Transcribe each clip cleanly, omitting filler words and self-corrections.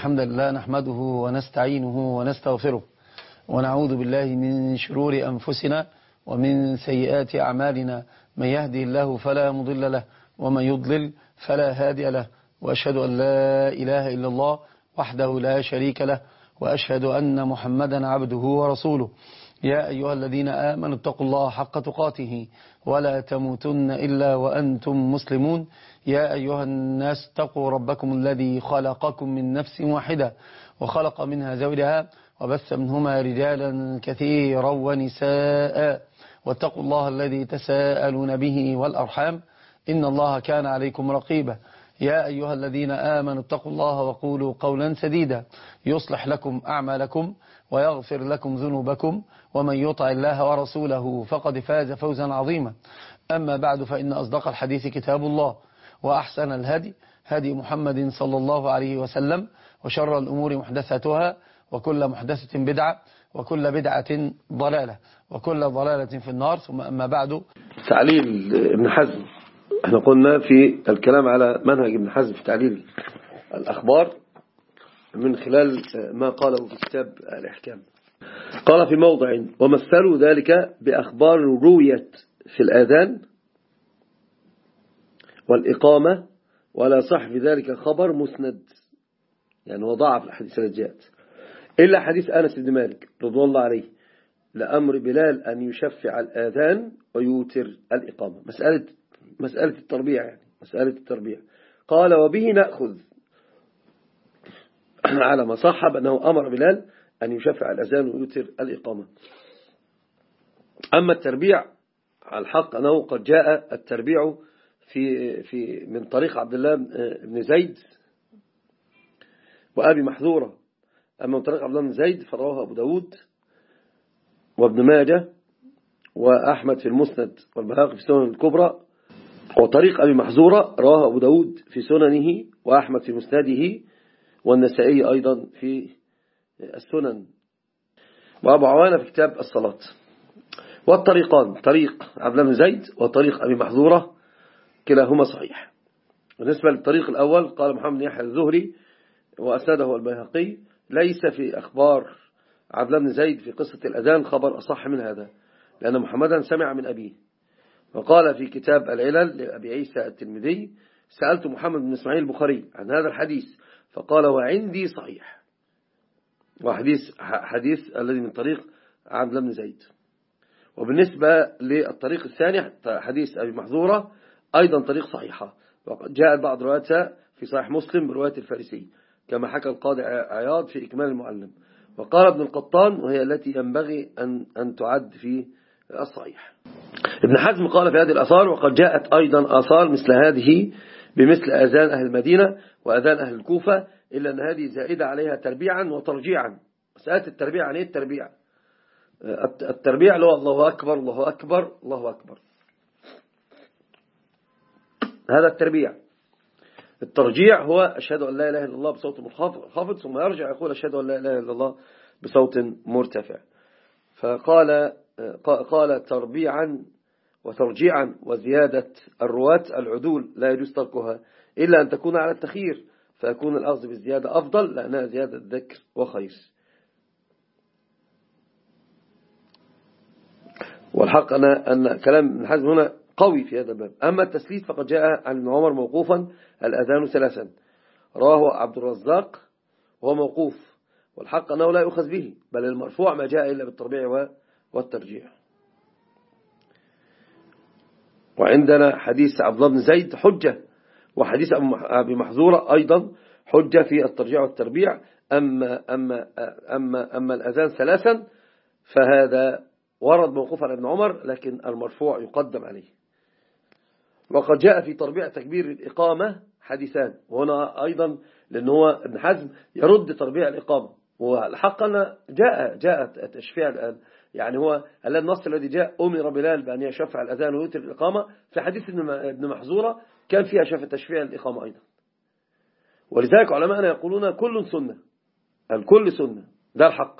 الحمد لله نحمده ونستعينه ونستغفره ونعوذ بالله من شرور أنفسنا ومن سيئات أعمالنا. من يهدي الله فلا مضل له ومن يضلل فلا هادي له، وأشهد أن لا إله إلا الله وحده لا شريك له، وأشهد أن محمدا عبده ورسوله. يا أيها الذين آمنوا اتقوا الله حق تقاته ولا تموتن إلا وأنتم مسلمون. يا أيها الناس اتقوا ربكم الذي خلقكم من نفس واحدة وخلق منها زوجها وبث منهما رجالا كثيرا ونساء، واتقوا الله الذي تساءلون به والأرحام إن الله كان عليكم رقيبا. يا أيها الذين آمنوا اتقوا الله وقولوا قولا سديدا يصلح لكم أعمالكم ويغفر لكم ذنوبكم، ومن يطع الله ورسوله فقد فاز فوزا عظيما. أما بعد، فإن أصدق الحديث كتاب الله، وأحسن الهدي هدي محمد صلى الله عليه وسلم، وشر الأمور محدثاتها، وكل محدثة بدعة، وكل بدعة ضلالة، وكل ضلالة في النار. ثم أما بعد، تعليل ابن حزم. احنا قلنا في الكلام على منهج ابن حزم في تعليل الأخبار من خلال ما قاله في كتاب الإحكام. قال في موضع: ومثلوا ذلك بأخبار رويت في الآذان والإقامة، ولا صح في ذلك خبر مسند، يعني وضعف الحديث التي جاءت، إلا حديث أنس بن مالك رضي الله عليه لأمر بلال أن يشفع الآذان ويوتر الإقامة. مسألة التربيع، يعني مسألة التربيع. قال: وبه نأخذ على ما صح أنه أمر بلال أن يشفع الأذان ويوتر الإقامة. أما التربيع، على الحق أنه قد جاء التربيع في من طريق عبد الله بن زيد وأبي محذورة. أما من طريق عبد الله بن زيد فرواه أبو داود وابن ماجه وأحمد في المسند والبهقي في السنن الكبرى. وطريق أبي محذورة رواه أبو داود في سننه وأحمد في مسنده والنسائي أيضا في السنن، وأبو عوانة في كتاب الصلاة. والطريقان، طريق عبد الله بن زيد وطريق أبي محذورة، كلاهما صحيح. بالنسبة للطريق الأول قال محمد يحيى الزهري وأسنده البيهقي: ليس في أخبار عبد الله بن زيد في قصة الأذان خبر أصح من هذا، لأن محمدا سمع من أبيه. وقال في كتاب العلل لأبي عيسى الترمذي: سألت محمد بن إسماعيل البخاري عن هذا الحديث فقال: وعندي صحيح. حديث الذي من طريق عبد الله بن زيد. وبالنسبة للطريق الثاني حديث أبي محذورة أيضا طريق صحيحة، وقد جاء بعض رواياتها في صحيح مسلم برواية الفارسي كما حكى القاضي عياض في إكمال المعلم. وقال ابن القطان: وهي التي ينبغي أن تعد في الصحيح. ابن حزم قال في هذه الآثار: وقد جاءت أيضا آثار مثل هذه بمثل أذان أهل المدينة وأذان أهل الكوفة، إلا أن هذه زائدة عليها تربيعا وترجيعا. مسألة التربيع عن إيه التربيع؟ التربيع اللي هو الله أكبر الله أكبر الله أكبر، هذا التربيع. الترجيع هو أشهد أن لا إله إلا الله بصوت منخفض ثم يرجع يقول أشهد أن لا إله إلا الله بصوت مرتفع. قال تربيعا وترجيعا وزيادة الرواة العدول لا يجوز تركها إلا أن تكون على التخيير، فيكون الأخذ بالزيادة أفضل لأنها زيادة ذكر وخير. والحق أن كلام ابن حزم هنا قوي في هذا الباب. أما التسليس فقد جاء عن ابن عمر موقوفا: الأذان ثلاثا، رواه عبد الرزاق وهو موقوف. والحق أنه لا يؤخذ به، بل المرفوع ما جاء إلا بالتربيع والترجيع. وعندنا حديث عبد الله بن زيد حجة، وحديث أبي محذورة أيضا حجة في الترجيع والتربيع. أما الأذان ثلاثا فهذا ورد موقوف على ابن عمر، لكن المرفوع يقدم عليه. وقد جاء في تربيع تكبير الإقامة حديثان، وهنا أيضا لأن هو ابن حزم يرد تربيع الإقامة، والحق أن جاء تشفيع الآن، يعني هو النص الذي جاء أمر بلال بأن يشفع الأذان ويوتر الإقامة، في حديث ابن محذورة كان فيها تشفيع الإقامة أيضا. ولذلك علماءنا يقولون كل سنة، الكل سنة، ده الحق.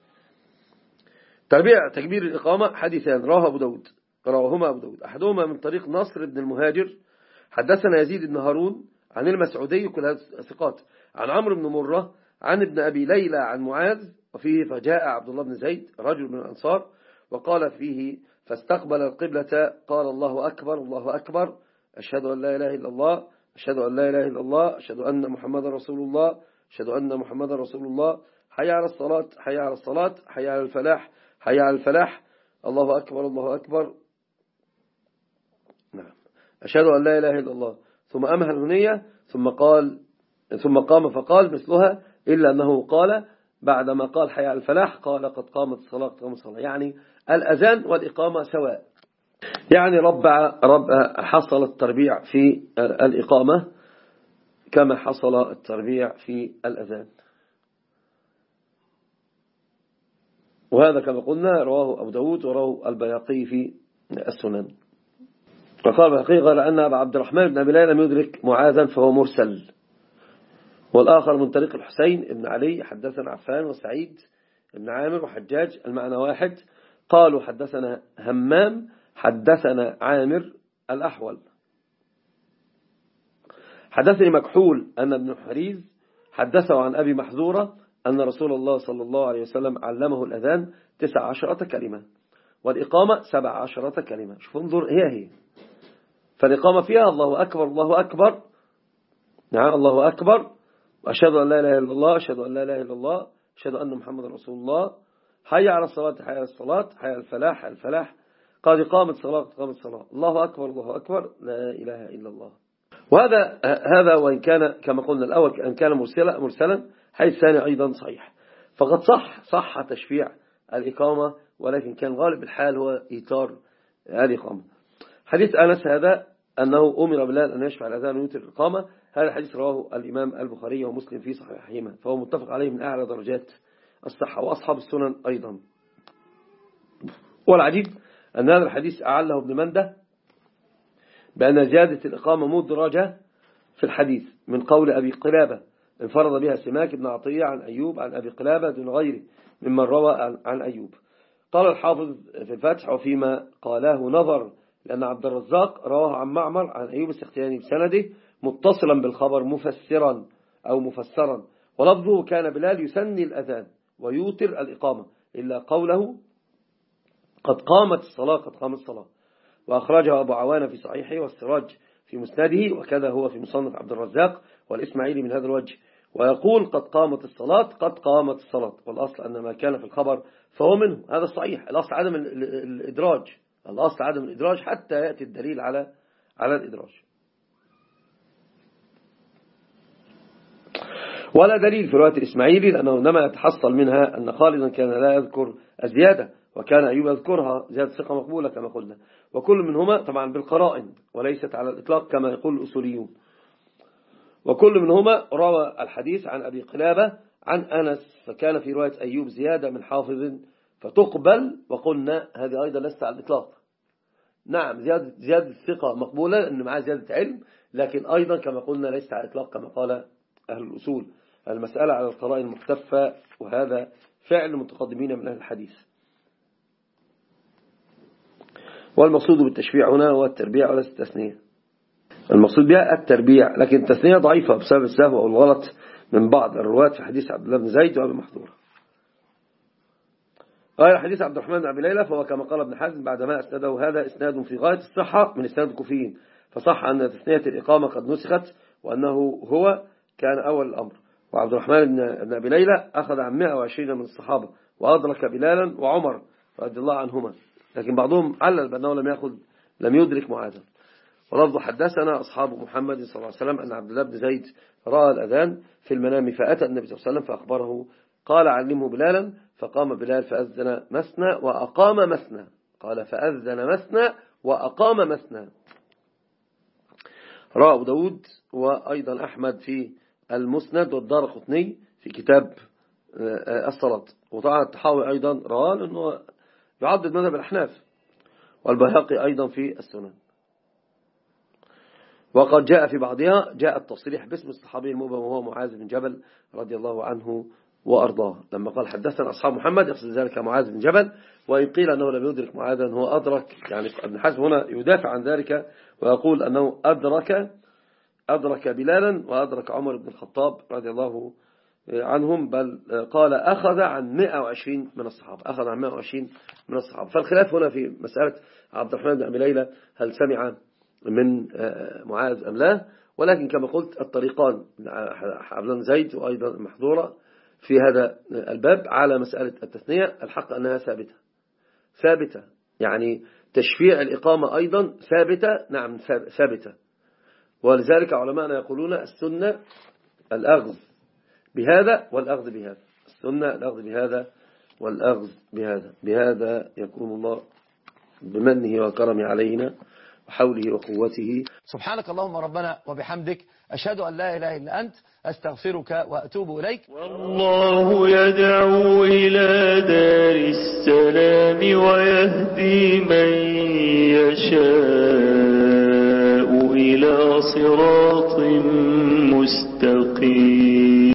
تربيع تكبير الإقامة حديثان رواهما أبو داود، أحدهما من طريق نصر بن المهاجر حدثنا يزيد بن هارون عن المسعودي كلها ثقات عن عمرو بن مرة عن ابن أبي ليلى عن معاذ وفيه فجاء عبد الله بن زيد رجل من الأنصار وقال فيه فاستقبل القبلة قال الله أكبر الله أكبر أشهد أن لا إله إلا الله أشهد أن لا إله إلا الله أشهد أن محمد رسول الله أشهد أن محمد رسول الله حي على الصلاة حي على الصلاة حي على الفلاح حي على الفلاح الله أكبر الله أكبر. نعم أشهد أن لا إله إلا الله ثم أمهل النية ثم قام فقال مثلها إلا أنه قال بعدما قال حي على الفلاح قال قد قامت الصلاة قد قامت الصلاة. يعني الأذان والإقامة سواء، يعني رب حصل التربيع في الإقامة كما حصل التربيع في الأذان. وهذا كما قلنا رواه أبو داود ورواه البيهقي في السنن. وقال البيهقي قال أن أبا عبد الرحمن بن أبي ليلى لم يدرك معاذا فهو مرسل. والآخر من طريق الحسين بن علي حدثنا عفان وسعيد بن عامر وحجاج المعنى واحد قالوا حدثنا همام حدثنا عامر الأحول. حدثني مكحول أن ابن حريز حدثه عن أبي محذورة أن رسول الله صلى الله عليه وسلم علمه الأذان 19 كلمة والإقامة 17 كلمة. شوف انظر هي فالإقامة فيها الله أكبر الله أكبر نعم الله أكبر أشهد أن لا إله إلا الله أشهد أن لا إله إلا الله أشهد أن محمد رسول الله حي على الصلاة حي على الصلاة حي على الفلاح الفلاح قد قامت صلاة قامت صلاة الله أكبر الله أكبر لا إله إلا الله. وهذا وإن كان كما قلنا الأول أن كان مرسلا حيث الثاني أيضا صحيح. فقد صح تشفيع الإقامة ولكن كان غالب الحال هو إيتار الإقامة. حديث أنس هذا أنه أمر بلال أن يشفع الأذان ويوتر الإقامة، هذا الحديث رواه الإمام البخاري ومسلم في صحيحهما فهو متفق عليه من أعلى درجات الصحة وأصحاب السنن أيضا. والعجيب أن هذا الحديث أعله ابن منده بأن زيادة الإقامة مدرجة في الحديث من قول أبي قلابة انفرد بها سماك بن عطية عن أيوب عن أبي قلابة دون غيره ممن روى عن أيوب. قال الحافظ في الفتح وفيما قاله نظر لأن عبد الرزاق رواه عن معمر عن أيوب السختياني بسنده متصلا بالخبر مفسرا أو مفسرا ولفظه كان بلال يسني الأذان ويوتر الإقامة إلا قوله قد قامت الصلاة قد قامت الصلاة. وأخرجه أبو عوانة في صحيحه والسراج في مسنده وكذا هو في مصنف عبد الرزاق والإسماعيلي من هذا الوجه ويقول قد قامت الصلاة قد قامت الصلاة والأصل أن ما كان في الخبر فهو منه. هذا الصحيح. الأصل عدم الإدراج الأصل عدم الإدراج حتى يأتي الدليل على الإدراج. ولا دليل في رواية الإسماعيلي لأنه إنما يتحصل منها أن خالدا كان لا يذكر الزيادة وكان أيوب يذكرها زيادة ثقة مقبولة كما قلنا وكل منهما طبعا بالقرائن وليست على الإطلاق كما يقول الأصوليون. وكل منهما روى الحديث عن أبي قلابة عن أنس فكان في رواية أيوب زيادة من حافظ فتقبل وقلنا هذه أيضا لست على الإطلاق. نعم زيادة الثقة مقبولة لأن معها زيادة علم لكن أيضا كما قلنا ليست على الإطلاق كما قال أهل الأصول. المسألة على القرائن المختفى وهذا فعل متقدمين من أهل الحديث. والمقصود بالتشفيع هنا هو التربيع وليس التثنية. المقصود بها التربيع لكن التثنية ضعيفة بسبب السهو أو الغلط من بعض الرواة في حديث عبد الله بن زيد وأبي محذورة. غير حديث عبد الرحمن بن أبي ليلى فهو كما قال ابن حزم بعدما أسنده هذا إسناد في غاية الصحة من إسناد الكوفيين فصح أن تثنية الإقامة قد نسخت وأنه هو كان أول الأمر. وعبد الرحمن بن أبي ليلى أخذ عن 120 من الصحابة وأدرك بلالا وعمر رضي الله عنهما لكن بعضهم علل بأنه لم يدرك معاذا. ولفظ حدثنا أصحاب محمد صلى الله عليه وسلم أن عبد الله بن زيد رأى الأذان في المنام فأتى النبي صلى الله عليه وسلم فأخبره قال علمه بلالا فقام بلال فأذن مثنى وأقام مثنى قال فأذن مثنى وأقام مثنى. رواه أبو داود وأيضا أحمد في المسند والدارقطني في كتاب الصلاة. وطبعا الطحاوي أيضا رواه لأنه يعضد مذهب الأحناف والبيهقي أيضا في السنن. وقد جاء في بعضها جاء التصريح باسم الصحابي المبهم وهو معاذ بن جبل رضي الله عنه وأرضاه لما قال حدثنا أصحاب محمد يقصد ذلك معاذ بن جبل وإن قيل أنه لم يدرك معاذا هو أدرك يعني ابن حزم هنا يدافع عن ذلك ويقول أنه أدرك بلالا وأدرك عمر بن الخطاب رضي الله عنهم، بل قال أخذ عن 120 من الصحابة، أخذ عن 120 من الصحابة. فالخلاف هنا في مسألة عبد الرحمن بن أبي ليلى هل سمع من معاذ أم لا، ولكن كما قلت الطريقان عبد الله بن زيد وأيضا محظورة في هذا الباب على مسألة التثنية. الحق أنها ثابتة يعني تشفيع الإقامة أيضا ثابتة، نعم ثابتة. ولذلك علماءنا يقولون السنة الأخذ بهذا والأخذ بهذا، السنة الأخذ بهذا والأخذ بهذا. بهذا يكون الله بمنه وكرمه علينا وحوله وقوته. سبحانك اللهم ربنا وبحمدك، أشهد أن لا إله إلا أنت، أستغفرك وأتوب إليك. والله يدعو إلى دار السلام ويهدي من يشاء إلى صراط مستقيم.